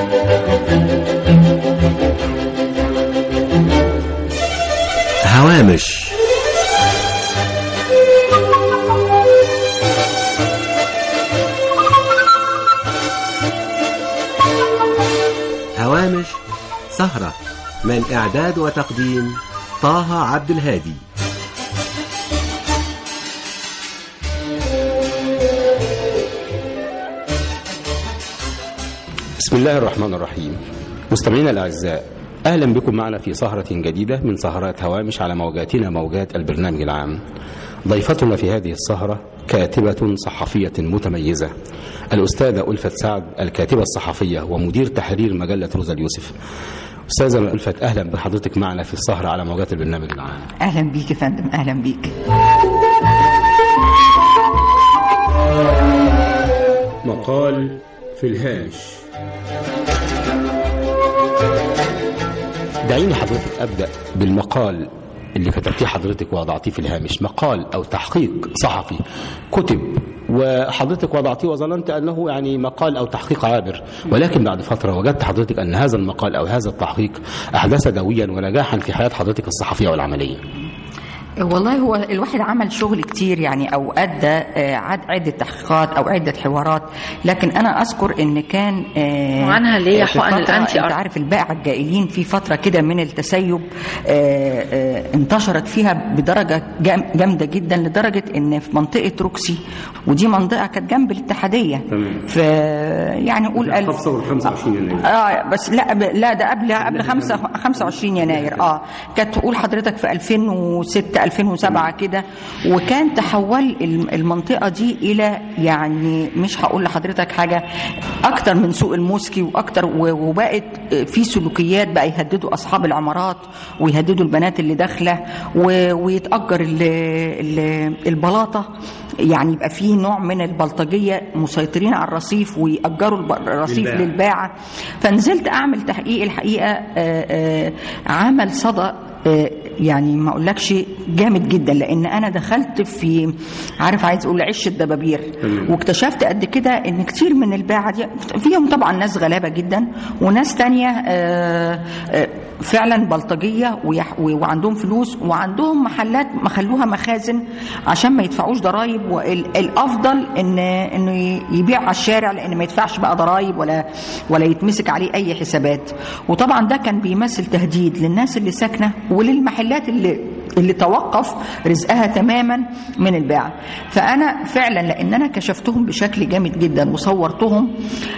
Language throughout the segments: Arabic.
هوامش. هوامش سهرة من إعداد وتقديم طه عبد الهادي. بسم الله الرحمن الرحيم. مستمعينا الأعزاء، أهلا بكم معنا في سهرة جديدة من سهرات هوامش على موجاتنا، موجات البرنامج العام. ضيفتنا في هذه السهرة كاتبة صحفية متميزة، الأستاذة ألفت سعد، الكاتبة الصحفية ومدير تحرير مجلة روزا اليوسف. أستاذة ألفت، أهلا بحضرتك معنا في السهرة على موجات البرنامج العام. أهلا بيك يا فندم، أهلا بيك. مقال في الهامش. دعيني حضرتك أبدأ بالمقال اللي كتبتيه حضرتك ووضعتيه في الهامش، مقال أو تحقيق صحفي كتب وحضرتك وضعتيه وظننت أنه يعني مقال أو تحقيق عابر، ولكن بعد فترة وجدت حضرتك أن هذا المقال أو هذا التحقيق أحدث دويا ونجاحا في حياة حضرتك الصحفية والعملية. والله هو الواحد عمل شغل كتير يعني، أو أدى عدة تحقيقات أو عدة حوارات، لكن أنا أذكر إن كان وعنها ليه حقن الأنتي أنت عارف البائع الجائلين في فترة كده من التسيب انتشرت فيها بدرجة جامدة جدا، لدرجة إن في منطقة روكسي، ودي منطقة كانت جنب الاتحادية، في يعني قول 25 يناير بس لا ده قبل 25 يناير كانت تقول حضرتك في 2006 2007 كده، وكان تحول المنطقة دي إلى يعني مش هقول لحضرتك حاجة أكتر من سوق الموسكي وأكتر، وبقت في سلوكيات بقى يهددوا أصحاب العمارات ويهددوا البنات اللي داخلة، ويتأجر البلاطة، يعني يبقى فيه نوع من البلطجية مسيطرين على الرصيف ويأجروا الرصيف للباعة. فنزلت أعمل تحقيق، الحقيقة عمل صدى يعني ما اقولكش جامد جدا، لان انا دخلت في عايز اقول عش الدبابير، واكتشفت قد كده ان كتير من الباعة دي فيهم طبعا ناس غلابة جدا، وناس تانية فعلا بلطجية وعندهم فلوس، وعندهم محلات مخلوها مخازن عشان ما يدفعوش ضرائب، والافضل انه يبيع على الشارع، لان ما يدفعش بقى ضرائب ولا يتمسك عليه اي حسابات. وطبعا ده كان بيمثل تهديد للناس اللي ساكنة وللمحلات اللي توقف رزقها تماما من البيع. فأنا فعلا لأن أنا كشفتهم بشكل جامد جدا وصورتهم،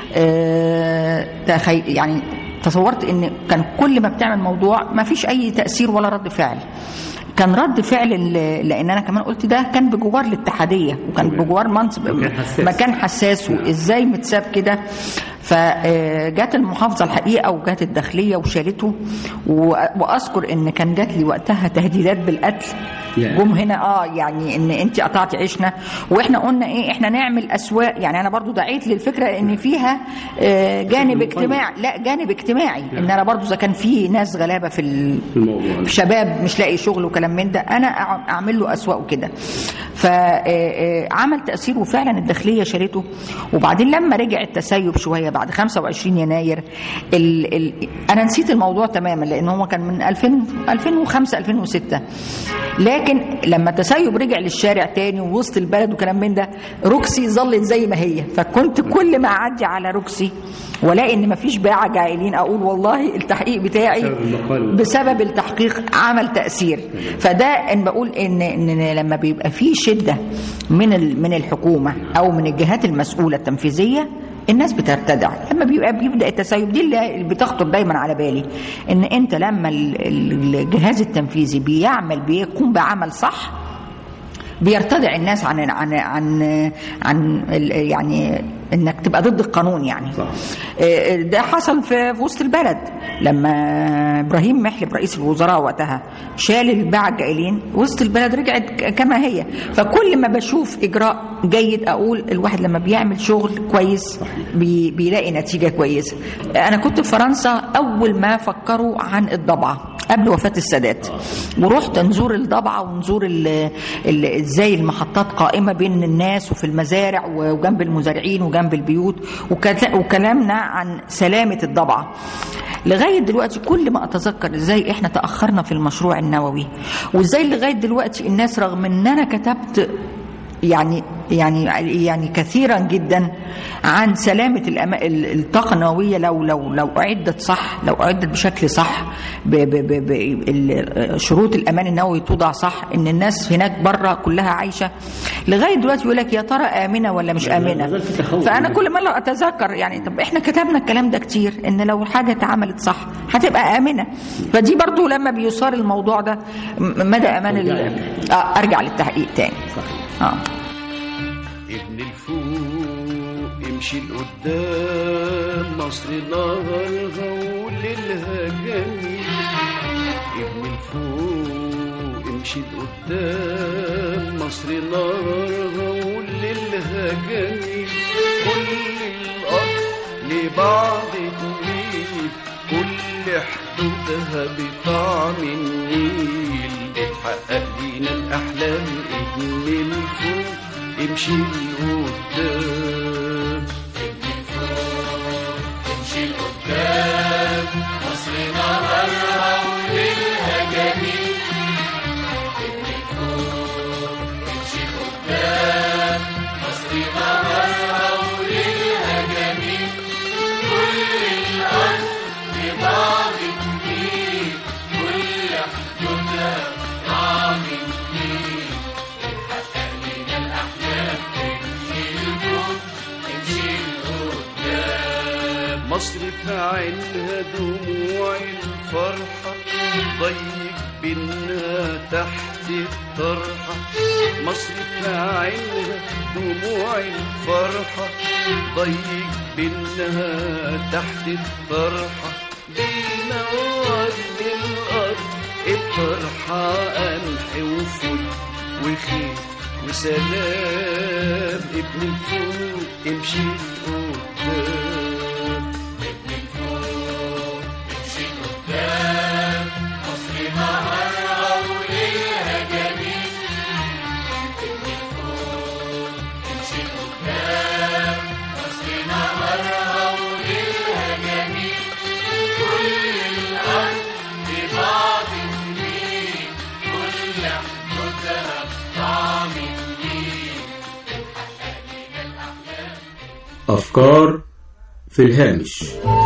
يعني تصورت إن كان كل ما بتعمل موضوع ما فيش أي تأثير ولا رد فعل. كان رد فعل، لان انا كمان قلت ده كان بجوار الاتحاديه، وكان بجوار منصب مكان حساس، وازاي متساب كده. فجات المحافظه الحقيقه وجات الداخليه وشالته، واذكر ان كان جات لي وقتها تهديدات بالقتل. جم هنا يعني ان انت قطعتي عيشنا، واحنا قلنا ايه، احنا نعمل اسواق. يعني انا برضو دعيت للفكره ان فيها جانب اجتماعي، لا جانب اجتماعي، ان انا برضو اذا كان في ناس غلابه في شباب مش لاقي شغل وكلام من ده، انا اعمل له اسواق وكده. فعمل تاثير، وفعلا الداخليه شالته. وبعدين لما رجع التسيب شويه بعد 25 يناير انا نسيت الموضوع تماما، لان هو كان من 2005 2006. لكن لما التسيب رجع للشارع تاني ووسط البلد وكلام من ده، روكسي ظلت زي ما هي. فكنت كل ما اعدي على روكسي ولاقي ان مفيش باعة جائلين، اقول والله التحقيق بتاعي بسبب التحقيق عمل تأثير. فده ان بقول ان لما بيبقى فيه شدة من الحكومة او من الجهات المسؤولة التنفيذية، الناس بترتدع. لما بيبدأ التسيب، دي اللي بتخطر دايما على بالي، ان انت لما الجهاز التنفيذي بيقوم بعمل صح، بيرتدع الناس عن يعني انك تبقى ضد القانون يعني. صح. ده حصل في وسط البلد لما ابراهيم محلب رئيس الوزراء وقتها شال الباعة الجائلين، وسط البلد رجعت كما هي. فكل ما بشوف اجراء جيد اقول الواحد لما بيعمل شغل كويس بيلاقي نتيجة كويسة. انا كنت في فرنسا اول ما فكروا عن الضبعة، قبل وفاة السادات، ورحت نزور الضبعة ونزور ازاي المحطات قائمة بين الناس وفي المزارع وجنب المزارعين وجنب البيوت، وكلامنا عن سلامة الضبعة. لغاية دلوقتي كل ما أتذكر ازاي احنا تأخرنا في المشروع النووي، وازاي لغاية دلوقتي الناس رغم ان انا كتبت يعني كثيرا جدا عن سلامة الطاقة النووية لو أعدت صح، لو أعدت بشكل صح، شروط الأمان النووي توضع صح، إن الناس هناك بره كلها عايشة. لغاية دلوقتي يقول لك يا ترى آمنة ولا مش آمنة. فأنا كل ما لو أتذكر يعني طب إحنا كتبنا الكلام ده كتير، إن لو حاجة اتعملت صح هتبقى آمنة. فدي برضو لما بيصار الموضوع ده مدى أمان أرجع للتحقيق تاني. ابن الفوق امشي لقدام، مصر نهارها وليلها جميل. ابن الفوق امشي لقدام، مصر نهارها وليلها جميل. كل الأرض لبعض تميل، كل حدودها بطعم النيل. بتحقق لينا الأحلام ابن الفوق امشي لقدام. ابن الفوق امشي لقدام، مصر نهارها وليلها جميل. ابن الفوق امشي لقدام، مصر نهارها وليلها جميل. كل الأرض لبعض تميل، كل حدودها طعم النيل. مصر في عينها دموع الفرحة، ضيق بينها تحت الطرحة. مصر في عينها دموع الفرحة، ضيق بينها تحت الطرحة. بينور للأرض الطرحة قمح وفل وخير وسلام. ابن الفوق امشي لقدام. أفكار في الهامش.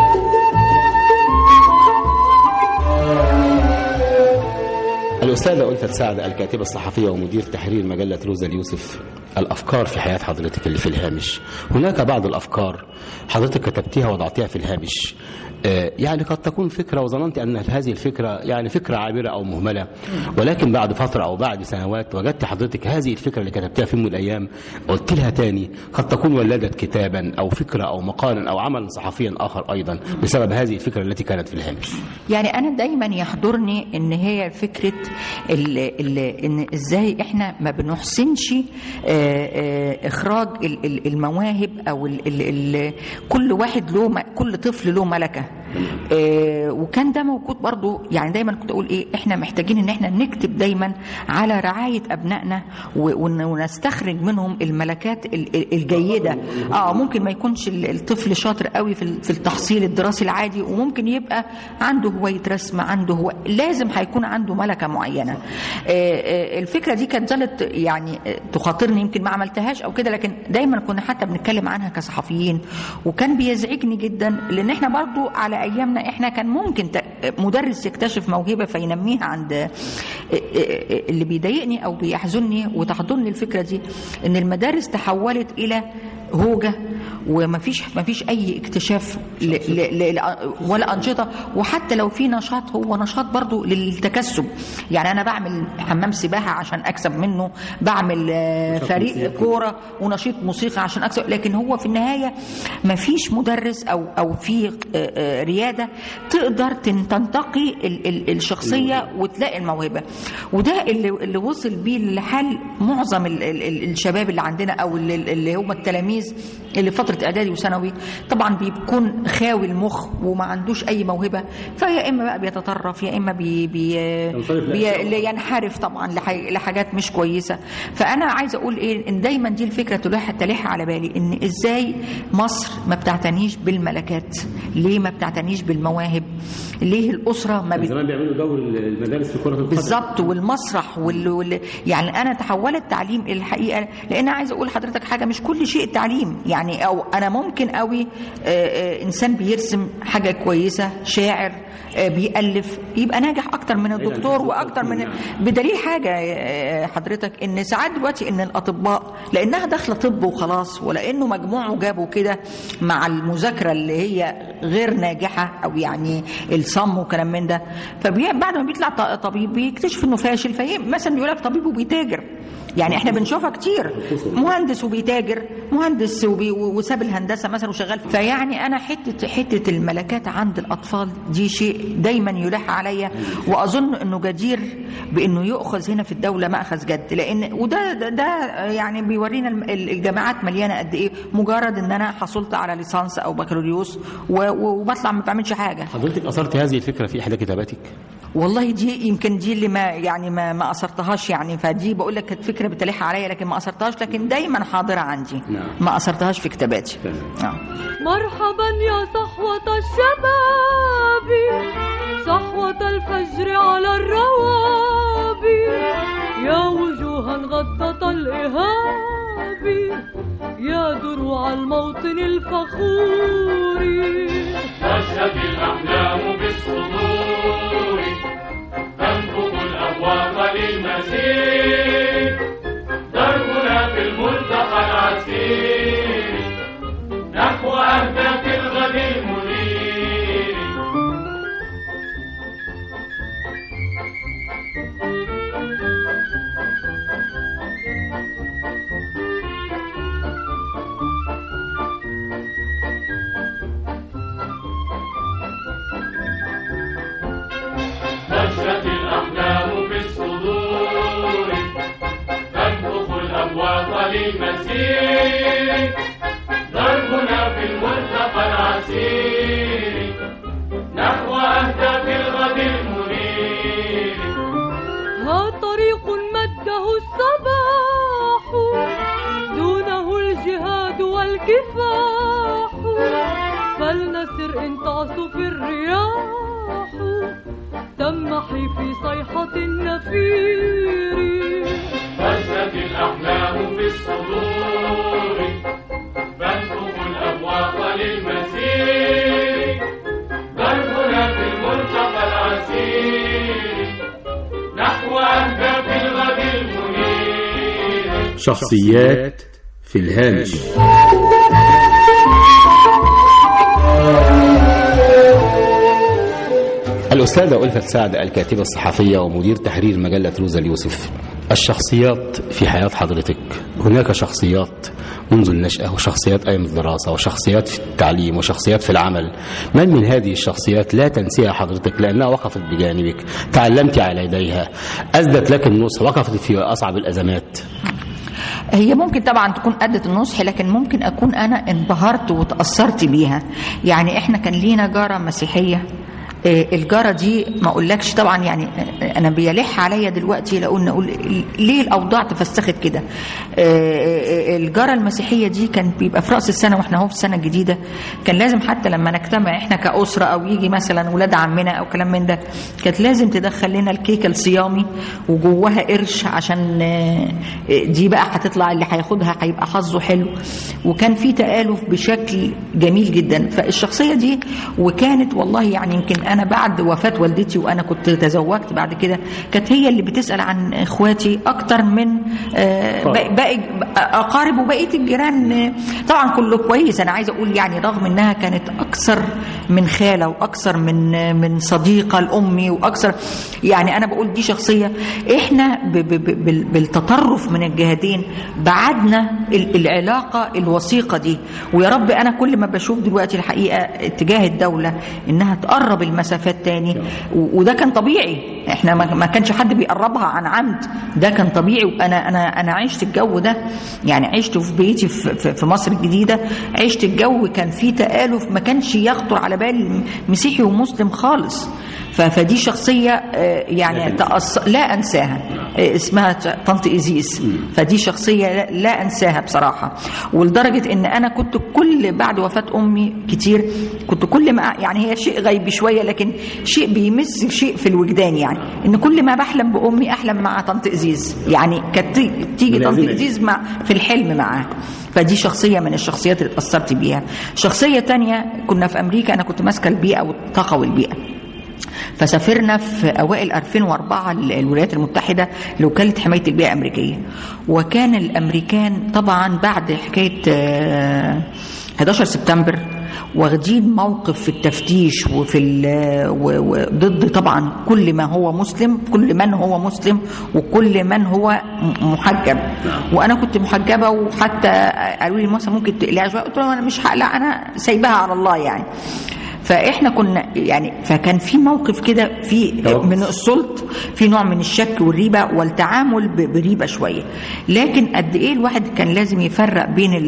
الأستاذة ألفت سعد، الكاتبة الصحفية ومدير تحرير مجلة روزا اليوسف، الأفكار في حياة حضرتك اللي في الهامش. هناك بعض الأفكار حضرتك كتبتيها وضعتيها في الهامش، يعني قد تكون فكرة وظننت أن هذه الفكرة يعني فكرة عابرة أو مهملة، ولكن بعد فترة أو بعد سنوات وجدت حضرتك هذه الفكرة اللي كتبتها في يوم من الأيام قلت لها تاني، قد تكون ولدت كتابا أو فكرة أو مقالا أو عملا صحفيا آخر أيضا بسبب هذه الفكرة التي كانت في الهامش. يعني أنا دايما يحضرني إن هي فكرة إن إزاي إحنا ما بنحسنش إخراج المواهب، أو كل واحد له، كل طفل له ملكة. وكان ده موجود برضو. يعني دايما كنت اقول ايه، احنا محتاجين ان احنا نكتب دايما على رعاية ابنائنا ونستخرج منهم الملكات الجيدة. ممكن ما يكونش الطفل شاطر قوي في التحصيل الدراسي العادي، وممكن يبقى عنده هواية رسم، عنده لازم هيكون عنده ملكة معينة. الفكرة دي كانت ظلت يعني تخاطرني، يمكن ما عملتهاش او كده، لكن دايما كنا حتى بنتكلم عنها كصحفيين، وكان بيزعجني جدا لان احنا برضو على ايامنا احنا كان ممكن مدرس يكتشف موهبة فينميها عند. اللي بيضايقني او بيحزنني وتحضرني الفكرة دي ان المدارس تحولت الى هوجة، ومفيش اي اكتشاف ولا انشطه، وحتى لو في نشاط هو نشاط برضو للتكسب. يعني انا بعمل حمام سباحه عشان اكسب منه، بعمل فريق كوره ونشيط موسيقى عشان اكسب، لكن هو في النهايه مفيش مدرس او في رياده تقدر تنتقي الشخصيه وتلاقي الموهبه. وده اللي وصل بيه لحال معظم الشباب اللي عندنا، او اللي هم التلاميذ اللي فتره فتره اعدادي وثانوي طبعا بيكون خاوي المخ وما عندوش اي موهبه، فيا اما بقى بيتطرف يا اما ينحرف طبعا لحاجات مش كويسه. فانا عايزه اقول ايه، ان دايما دي الفكره تلح على بالي، ان ازاي مصر ما بتعتنيش بالملكات، ليه ما بتعتنيش بالمواهب، ليه الاسره ما زمان بيعملوا دور المدارس في كره القدم بالظبط والمسرح يعني انا تحول التعليم الحقيقه، لان عايزه اقول لحضرتك حاجه، مش كل شيء تعليم يعني، او انا ممكن قوي انسان بيرسم حاجه كويسه، شاعر بيألف، يبقى ناجح اكتر من الدكتور واكتر من بدليل حاجه حضرتك، ان ساعات دلوقتي ان الاطباء لانها داخله طب وخلاص، ولانه مجموعه جابوا كده مع المذاكره اللي هي غير ناجحه او يعني الصم وكلام من ده، فبعد ما بيطلع طبيب بيكتشف انه فاشل، مثلا بيقول لك طبيب وبيتاجر، يعني احنا بنشوفها كتير، مهندس وبيتاجر، مهندس وساب الهندسه مثلا وشغال. فيعني انا حته الملكات عند الاطفال دي شيء دايما يلح عليا، واظن انه جدير بانه يؤخذ هنا في الدوله ماخذ جد، لان وده يعني بيورينا الجامعات مليانه قد ايه، مجرد ان انا حصلت على ليسانس او بكالوريوس وبطلع ما بعملش حاجه. حضرتك اثرت هذه الفكره في احدى كتاباتك؟ والله دي يمكن دي اللي ما اثرتهاش يعني، فدي بقول لك كانت فكره بتلح عليا لكن ما اثرتهاش، لكن دايما حاضره عندي. ما اثرتهاش في كتاباتي. مرحبا يا صحوة الشباب، صحوة الفجر على الروابي، يا وجوها غطت الإهاب، يا دروع الموطن الفخور، تشهد الأحلام بالصدور، تنفض الأبواب للمسير، دربنا في الملتقى العسير، نحو أهداف الغد المنير. نشرت الأحلام في الصدور، تنفخ الأبواب للمسير، دربنا في الملتقى العسير، نحو أهداف الغد المنير. ها طريق مده الصباح، دونه الجهاد والكفاح، فلنسر إن تعصف الرياح، تمحي في صيحة النفير. فجرت الأحلام في الصدور، فانفخ الأبواب للمسير، دربنا في الملتقى العسير، نحو أهداف الغد المنير. شخصيات في الهامش. الأستاذة ألفت سعد، الكاتبة الصحفية ومدير تحرير مجلة روزا اليوسف. الشخصيات في حياة حضرتك، هناك شخصيات منذ النشأة وشخصيات أيام الدراسة وشخصيات في التعليم وشخصيات في العمل، من هذه الشخصيات لا تنسيها حضرتك لأنها وقفت بجانبك، تعلمت على يديها، أسدت لك النصح، وقفت في أصعب الأزمات؟ هي ممكن طبعا تكون أدت النصح، لكن ممكن أكون أنا انبهرت وتأثرت بيها. يعني إحنا كان لينا جارة مسيحية، الجارة دي ما اقولكش طبعا، يعني انا بيلح عليا دلوقتي لو نقول ليه الاوضاع تفسخت كده. الجارة المسيحية دي كان بيبقى في رأس السنة واحنا اهو في السنة الجديدة، كان لازم حتى لما نجتمع احنا كأسرة او يجي مثلا ولاد عمنا او كلام من ده، كانت لازم تدخل لنا الكيكة الصيامي وجواها قرش، عشان دي بقى هتطلع اللي هياخدها هيبقى حظه حلو. وكان في تآلف بشكل جميل جدا. فالشخصية دي وكانت والله يعني يمكن أنا بعد وفاة والدتي وأنا كنت تزوجت بعد كده، كانت هي اللي بتسأل عن إخواتي أكتر من باقي أقارب وبقية الجيران. طبعا كله كويس، أنا عايزة أقول يعني رغم أنها كانت أكثر من خالة وأكثر من صديقة لأمي وأكثر، يعني أنا بقول دي شخصية إحنا بالتطرف من الجهتين بعدنا العلاقة الوثيقة دي. ويا رب أنا كل ما بشوف دلوقتي الحقيقة اتجاه الدولة إنها تقرب مسافات تاني، وده كان طبيعي. احنا ما كانش حد بيقربها عن عمد، ده كان طبيعي. وانا عشت الجو ده، يعني عشت في بيتي في مصر الجديدة، عشت الجو كان فيه تآلف ما كانش يخطر على بال مسيحي ومسلم خالص. فدي شخصية يعني لا أنساها، اسمها طنط إيزيس. فدي شخصية لا أنساها بصراحة. ولدرجة إن أنا كنت كل بعد وفاة أمي كتير كنت كل ما، يعني هي شيء غيبي شوية لكن شيء بيمس شيء في الوجدان، يعني إن كل ما بحلم بأمي أحلم مع طنط إيزيس، يعني كانت تيجي طنط إيزيس في الحلم معاها. فدي شخصية من الشخصيات اللي اتأثرت بيها. شخصية تانية كنا في أمريكا، أنا كنت ماسكة البيئة والطاقة والبيئة، فسافرنا في أوائل 2004 الولايات المتحدة لوكالة حماية البيئة الأمريكية. وكان الأمريكان طبعا بعد حكاية 11 سبتمبر واخدين موقف في التفتيش وضد طبعا كل ما هو مسلم، كل من هو مسلم وكل من هو محجب. وانا كنت محجبه، وحتى قالوا لي مثلا ممكن تقلعي شويه، قلت لهم انا مش هقلع، انا سايباها على الله يعني. فاحنا كنا يعني فكان في موقف كده في من السلط، في نوع من الشك والريبه والتعامل بريبه شويه. لكن قد ايه الواحد كان لازم يفرق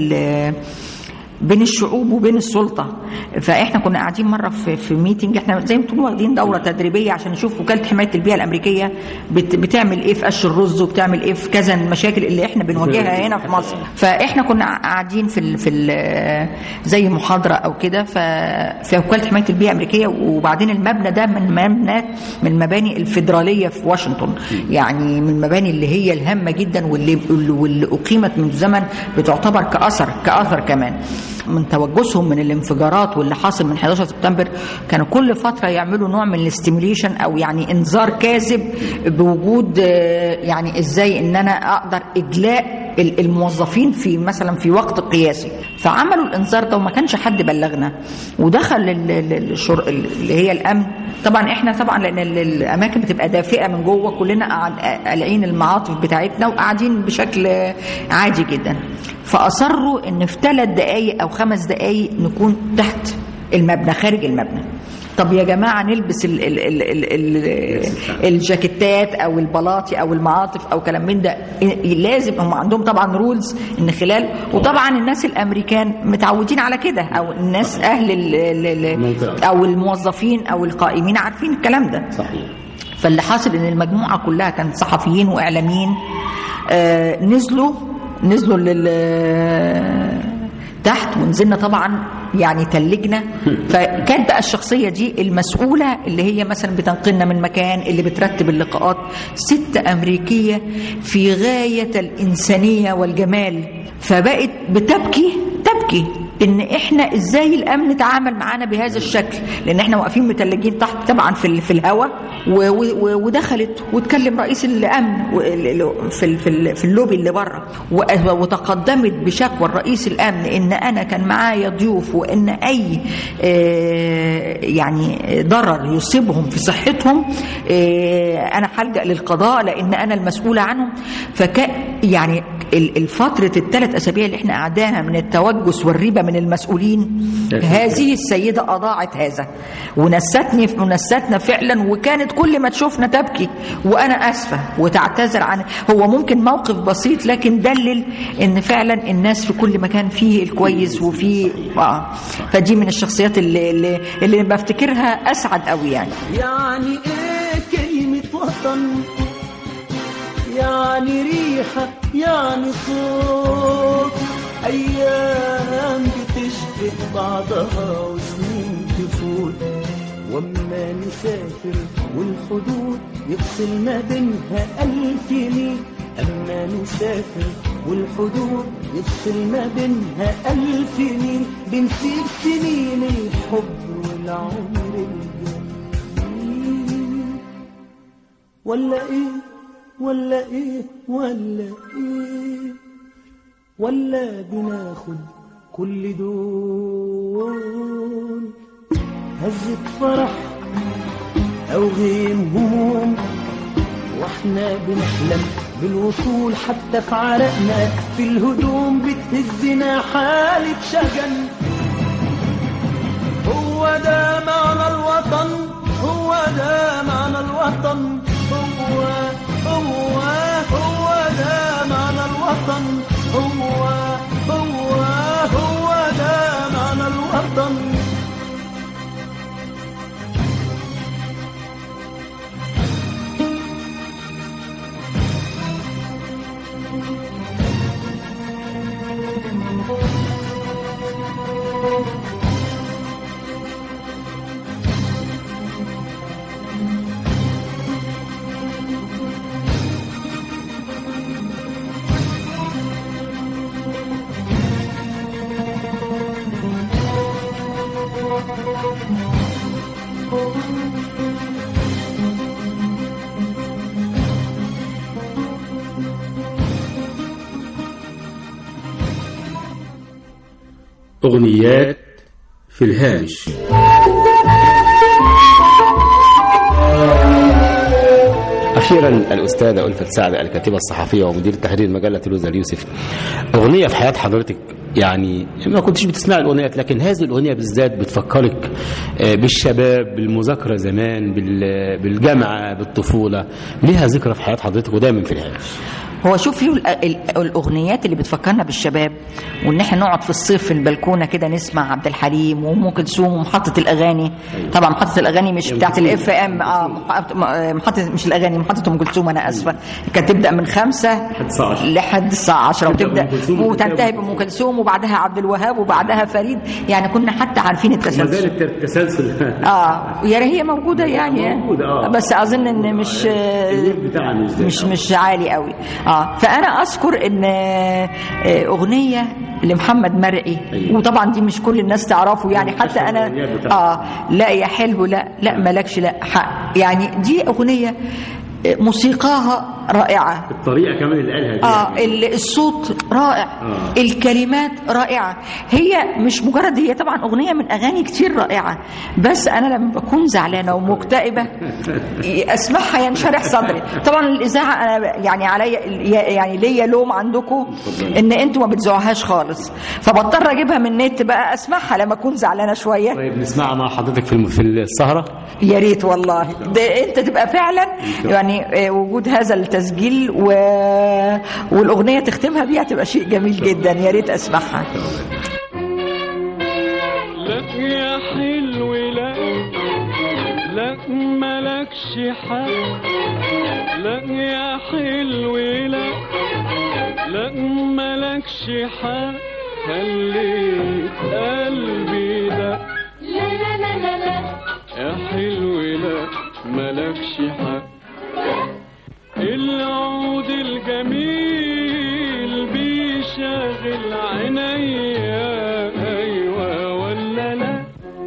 بين الشعوب وبين السلطة. فإحنا كنا قاعدين مرة في ميتنج، إحنا زي ما تقولوا واخدين دورة تدريبية عشان نشوف وكالة حماية البيئة الأمريكية بتعمل إيه في قش الرز، وبتعمل إيه في كذا المشاكل اللي إحنا بنواجهها هنا في مصر. فإحنا كنا قاعدين في زي محاضرة أو كده في وكالة حماية البيئة الأمريكية. وبعدين المبنى ده من المباني الفيدرالية في واشنطن، يعني من المباني اللي هي الهامة جدا واللي أقيمت منذ زمن، بتعتبر كأثر كمان من توجسهم من الانفجارات واللي حاصل من 11 سبتمبر. كانوا كل فترة يعملوا نوع من الاستيميليشن أو يعني إنذار كاذب بوجود يعني إزاي إن أنا أقدر إجلاء الموظفين في مثلا في وقت قياسي. فعملوا الإنذار ده وما كانش حد بلغنا، ودخل اللي هي الأمن. طبعا إحنا طبعا لأن الأماكن بتبقى دافئة من جوه، كلنا قالعين المعاطف بتاعتنا وقاعدين بشكل عادي جدا. فأصروا إن في 3 دقايق أو 5 دقايق نكون تحت المبنى، خارج المبنى. طب يا جماعة نلبس الجاكيتات أو البلاطي أو المعاطف أو كلام من ده، لازم. هم عندهم طبعا رولز إن خلال، وطبعا الناس الأمريكان متعودين على كده، أو الناس أهل أو الموظفين أو القائمين عارفين الكلام ده. صحيح. فاللي حاصل إن المجموعة كلها كانت صحفيين وإعلاميين، نزلوا تحت، ونزلنا طبعا يعني تلجنا. فكانت بقى الشخصية دي المسؤولة اللي هي مثلا بتنقلنا من مكان، اللي بترتب اللقاءات. 6 أمريكية في غاية الإنسانية والجمال، فبقت بتبكي ان احنا ازاي الامن تعامل معانا بهذا الشكل، لان احنا واقفين متلجين تحت طبعا في الهواء. ودخلت وتكلم رئيس الامن في اللوبي اللي بره، وتقدمت بشكوى رئيس الامن ان انا كان معايا ضيوف، وان اي يعني ضرر يصيبهم في صحتهم انا هلجأ للقضاء لان انا المسؤولة عنهم. يعني الفترة ال3 أسابيع اللي احنا قعدناها من التوجس والريبة من المسؤولين، هذه السيدة أضاعت هذا ونستنا فعلا. وكانت كل ما تشوفنا تبكي وأنا أسفة وتعتذر عن، هو ممكن موقف بسيط لكن دلل إن فعلا الناس في كل مكان فيه الكويس وفيه فدي من الشخصيات اللي بفتكرها أسعد قوي. يعني إيه كلمة وطن؟ يعني ريحة، يعني صوت، أيام بتشبه بعضها وسنين تفوت. وأما نسافر والحدود يفصلنا بينها 1000 ميل، أما نسافر والحدود يفصلنا بينها 1000 ميل، بنسيب سنين الحب والعمر الجميل. ولا إيه ولا بناخد كل دول هزة فرح أو غيم هموم، واحنا بنحلم بالوصول حتى في عرقنا في الهدوم بتهزنا حالة شجن. هو ده معنى الوطن، أغنيات في الهامش. أخيرا الأستاذة ألفت سعد الكاتبة الصحفية ومدير تحرير مجلة روزا اليوسف، أغنية في حياة حضرتك يعني ما كنتش بتسمع الأغنيات، لكن هذه الأغنية بالذات بتفكرك بالشباب، بالمذاكرة زمان، بالجامعة، بالطفولة، ليها ذكرى في حياة حضرتك ودايما في الهامش. هو شوف فيه الاغنيات اللي بتفكرنا بالشباب، وان احنا نقعد في الصيف في البلكونه كده نسمع عبد الحليم وام كلثوم ومحطه الاغاني. طبعا محطه الاغاني مش بتاعت الاف ام، محطه مش الاغاني، محطه ام كلثوم، انا اسفه، كانت تبدا من 5 لحد الساعه 10 وتبدا وتنتهي بام كلثوم وبعدها عبد الوهاب وبعدها فريد. يعني كنا حتى عارفين التسلسل. التسلسل يعني هي موجوده يعني موجودة. بس اظن ان مش عالي قوي. فأنا أذكر إن أغنية لمحمد مرعي، وطبعا دي مش كل الناس تعرفه يعني، حتى أنا لا يا حلو، لا مالكش لا حق، يعني دي أغنية موسيقاها رائعة، الطريقة كمان اللي قالها الصوت رائع، الكلمات رائعة. هي مش مجرد، هي طبعا أغنية من أغاني كتير رائعة، بس أنا لما بكون زعلانة ومكتئبة أسمعها ينشرح صدري. طبعا الإذاعة أنا يعني عليا يعني ليا لوم عندكم إن أنتوا ما بتذوعهاش خالص، فبضطر أجيبها من النت بقى أسمعها لما أكون زعلانة شوية. طيب نسمعها مع حضرتك في السهرة؟ يا ريت والله، ده أنت تبقى فعلا يعني وجود هذا التسجيل والأغنية تختمها بيها تبقى شيء جميل جدا. يا ريت أسمعها. لك يا حلو لك ملكش حق، لك يا حلو لك ملكش حق، خليت قلبي ده لا لا لا لا لا يا حلو لك ملكش حق. العود الجميل بيشغل عينيا، أيوة ولا لا؟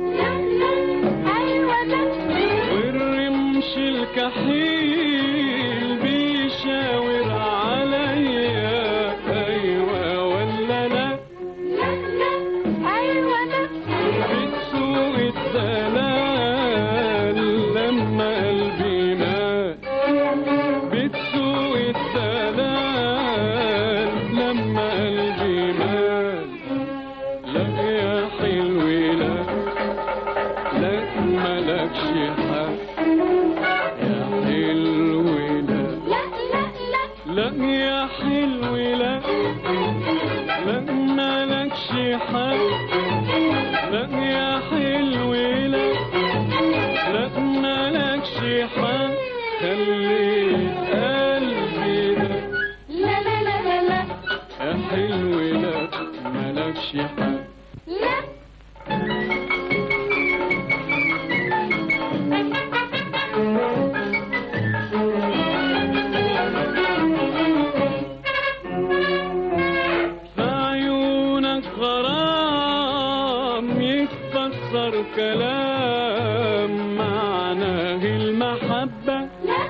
أيوة لا. والرمش الكحيل بيشاور عليا، أيوة ولا لا؟ أيوة لا. بتسوق الدلال لما قلبي مات، بتسوق الدلال لما قلبي مات. لك يا حلو لك ملكش حق، يا حلو لك يا حلو لك ملكش حق، لك يا حلو لك ملكش حق، خليت قلبي ده لا لا لا لا لا يا حلو لك ملكش حق. لا في عيونك غرام يتفسر كلام معناه المحبة،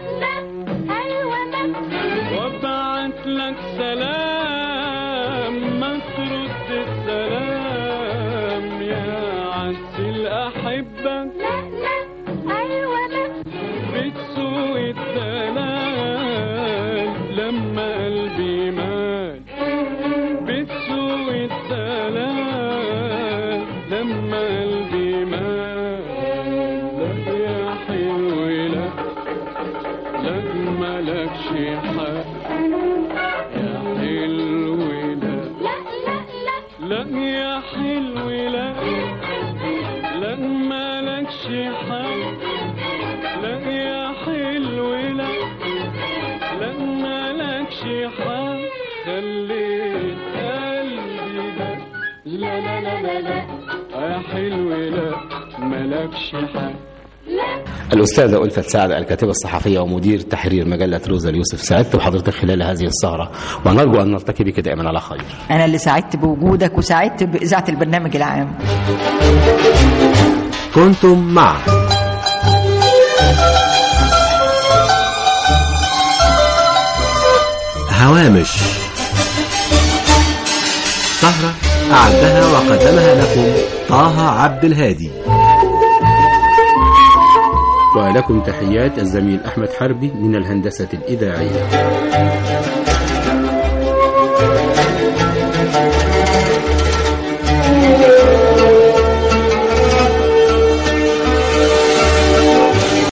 وابعت لك سلام ما ترد السلام يا عز الأحبة. بتسوق الدلال لما قلبي مات، بتسوق الدلال لما قلبي مات. لك يا حلو لك ملكش حق، يا حلو لك يا حلو لك ملكش حق، لك يا حلو لك ملكش حق، خليت قلبي ده لا لا لا لا لا يا حلو لك ملكش حق. الأستاذة ألفت سعد الكاتبة الصحفية ومدير تحرير مجلة روزا اليوسف، سعدت بحضرتك خلال هذه السهرة، ونرجو أن نلتقي بك دائما على خير. أنا اللي سعدت بوجودك وسعدت بإذاعة البرنامج العام. كنتم مع هوامش، سهرة أعدها وقدمها لكم طه عبد الهادي. ولكم تحيات الزميل أحمد حربي من الهندسة الإذاعية.